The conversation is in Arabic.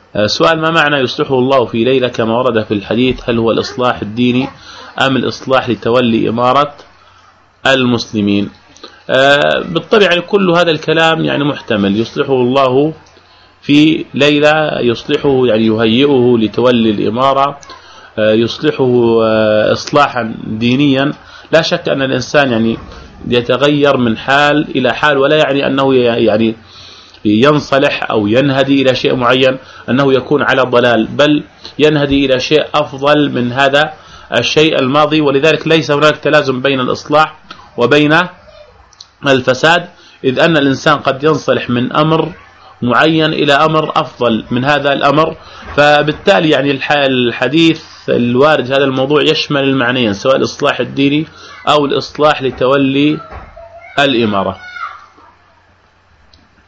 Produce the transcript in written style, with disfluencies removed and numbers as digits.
سؤال: ما معنى يصلحه الله في ليلة كما ورد في الحديث؟ هل هو الإصلاح الديني أم الإصلاح لتولي إمارة المسلمين؟ بالطبع يعني كل هذا الكلام يعني محتمل. يصلحه الله في ليلة، يصلحه يعني يهيئه لتولي الإمارة، يصلحه إصلاحا دينيا. لا شك أن الإنسان يعني يتغير من حال إلى حال، ولا يعني أنه يعني ينصلح أو ينهدي إلى شيء معين أنه يكون على ضلال، بل ينهدي إلى شيء أفضل من هذا الشيء الماضي. ولذلك ليس هناك تلازم بين الإصلاح وبين الفساد، إذ أن الإنسان قد ينصلح من أمر معين إلى أمر أفضل من هذا الأمر. فبالتالي يعني الحديث الوارد هذا الموضوع يشمل المعنيين، سواء الإصلاح الديني أو الإصلاح لتولي الإمارة.